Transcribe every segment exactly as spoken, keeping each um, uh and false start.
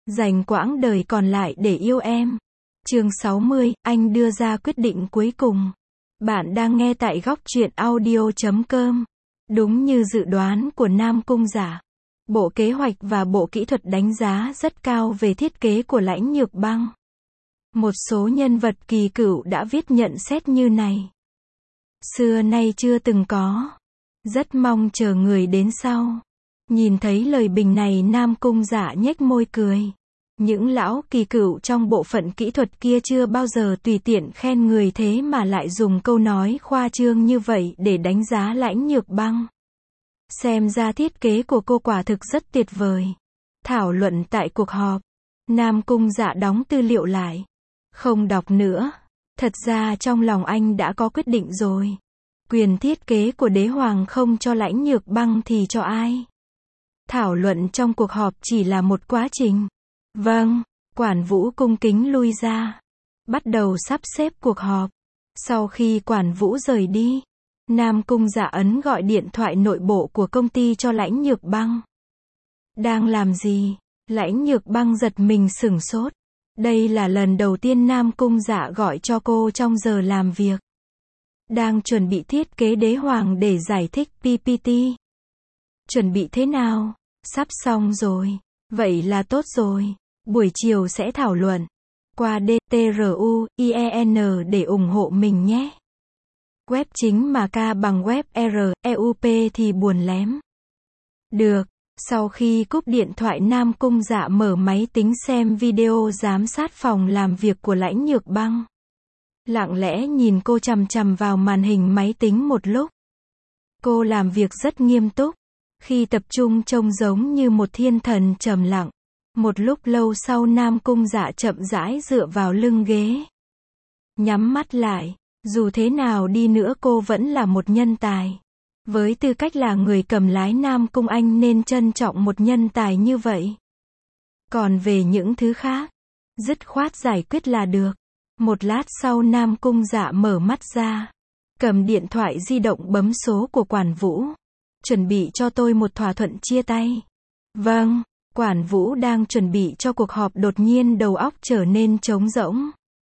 Dành quãng đời còn lại để yêu em. Chương sáu mươi, anh đưa ra quyết định cuối cùng. Bạn đang nghe tại góc truyện audio chấm com. Đúng như dự đoán của Nam Cung Giả, bộ kế hoạch và bộ kỹ thuật đánh giá rất cao về thiết kế của Lãnh Nhược Băng. Một số nhân vật kỳ cựu đã viết nhận xét như này: xưa nay chưa từng có. Rất mong chờ người đến sau. Nhìn thấy lời bình này, Nam Cung Giả nhếch môi cười. Những lão kỳ cựu trong bộ phận kỹ thuật kia chưa bao giờ tùy tiện khen người, thế mà lại dùng câu nói khoa trương như vậy để đánh giá Lãnh Nhược Băng. Xem ra thiết kế của cô quả thực rất tuyệt vời. Thảo luận tại cuộc họp, Nam Cung Dạ đóng tư liệu lại. Không đọc nữa. Thật ra trong lòng anh đã có quyết định rồi. Quyền thiết kế của đế hoàng không cho Lãnh Nhược Băng thì cho ai? Thảo luận trong cuộc họp chỉ là một quá trình. Vâng, Quản Vũ cung kính lui ra. Bắt đầu sắp xếp cuộc họp. Sau khi Quản Vũ rời đi, Nam Cung Dạ ấn gọi điện thoại nội bộ của công ty cho Lãnh Nhược Băng. Đang làm gì? Lãnh Nhược Băng giật mình sửng sốt. Đây là lần đầu tiên Nam Cung Dạ gọi cho cô trong giờ làm việc. Đang chuẩn bị thiết kế đế hoàng để giải thích pê pê tê. Chuẩn bị thế nào? Sắp xong rồi. Vậy là tốt rồi. Buổi chiều sẽ thảo luận. Qua D T R U I E N để ủng hộ mình nhé. Web chính mà ca bằng web R E U P thì buồn lém. Được. Sau khi cúp điện thoại, Nam Cung Dạ mở máy tính xem video giám sát phòng làm việc của Lãnh Nhược Băng. Lặng lẽ nhìn cô chằm chằm vào màn hình máy tính một lúc. Cô làm việc rất nghiêm túc. Khi tập trung trông giống như một thiên thần trầm lặng. Một lúc lâu sau, Nam Cung Dạ chậm rãi dựa vào lưng ghế. Nhắm mắt lại. Dù thế nào đi nữa cô vẫn là một nhân tài. Với tư cách là người cầm lái, Nam Cung Anh nên trân trọng một nhân tài như vậy. Còn về những thứ khác, dứt khoát giải quyết là được. Một lát sau, Nam Cung Dạ mở mắt ra. Cầm điện thoại di động bấm số của Quản Vũ. Chuẩn bị cho tôi một thỏa thuận chia tay. Vâng. Quản Vũ đang chuẩn bị cho cuộc họp, đột nhiên đầu óc trở nên trống rỗng.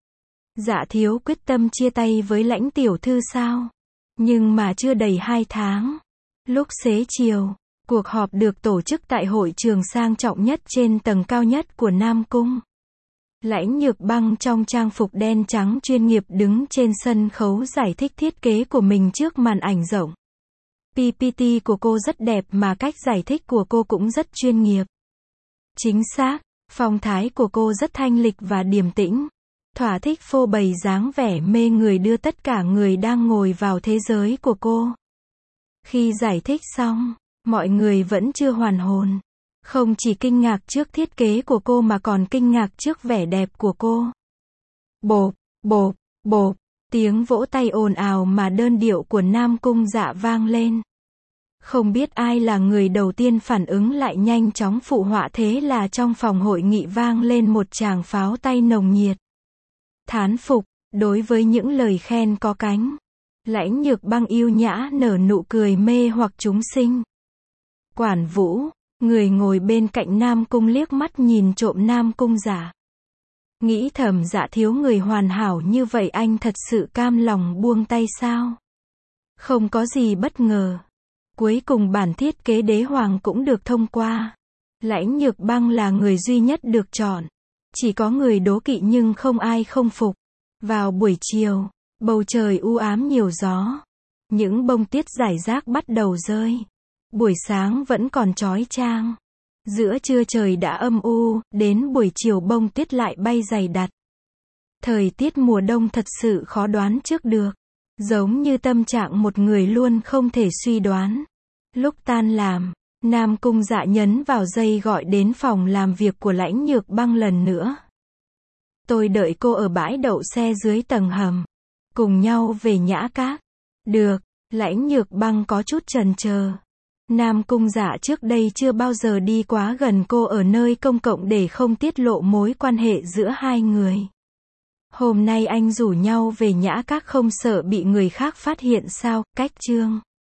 Dạ thiếu quyết tâm chia tay với Lãnh tiểu thư sao? Nhưng mà chưa đầy hai tháng. Lúc xế chiều, cuộc họp được tổ chức tại hội trường sang trọng nhất trên tầng cao nhất của Nam Cung. Lãnh Nhược Băng trong trang phục đen trắng chuyên nghiệp đứng trên sân khấu giải thích thiết kế của mình trước màn ảnh rộng. pê pê tê của cô rất đẹp mà cách giải thích của cô cũng rất chuyên nghiệp. Chính xác, phong thái của cô rất thanh lịch và điềm tĩnh. Thỏa thích phô bày dáng vẻ mê người, đưa tất cả người đang ngồi vào thế giới của cô. Khi giải thích xong, mọi người vẫn chưa hoàn hồn. Không chỉ kinh ngạc trước thiết kế của cô mà còn kinh ngạc trước vẻ đẹp của cô. Bộp, bộp, bộp, tiếng vỗ tay ồn ào mà đơn điệu của Nam Cung Dạ vang lên. Không biết ai là người đầu tiên phản ứng lại, nhanh chóng phụ họa, thế là trong phòng hội nghị vang lên một tràng pháo tay nồng nhiệt. Thán phục, đối với những lời khen có cánh. Lãnh Nhược Băng yêu nhã nở nụ cười mê hoặc chúng sinh. Quản Vũ, người ngồi bên cạnh Nam Cung, liếc mắt nhìn trộm Nam Cung Giả. Nghĩ thầm, Dạ thiếu người hoàn hảo như vậy, anh thật sự cam lòng buông tay sao? Không có gì bất ngờ. Cuối cùng bản thiết kế đế hoàng cũng được thông qua. Lãnh Nhược Băng là người duy nhất được chọn. Chỉ có người đố kỵ nhưng không ai không phục. Vào buổi chiều, bầu trời u ám nhiều gió. Những bông tuyết rải rác bắt đầu rơi. Buổi sáng vẫn còn chói chang. Giữa trưa trời đã âm u, đến buổi chiều bông tuyết lại bay dày đặc. Thời tiết mùa đông thật sự khó đoán trước được. Giống như tâm trạng một người luôn không thể suy đoán. Lúc tan làm, Nam Cung Dạ nhấn vào dây gọi đến phòng làm việc của Lãnh Nhược Băng lần nữa. Tôi đợi cô ở bãi đậu xe dưới tầng hầm. Cùng nhau về Nhã Các. Được. Lãnh Nhược Băng có chút chần chờ. Nam Cung Dạ trước đây chưa bao giờ đi quá gần cô ở nơi công cộng để không tiết lộ mối quan hệ giữa hai người. Hôm nay anh rủ nhau về Nhã Các, không sợ bị người khác phát hiện sao? Cách chương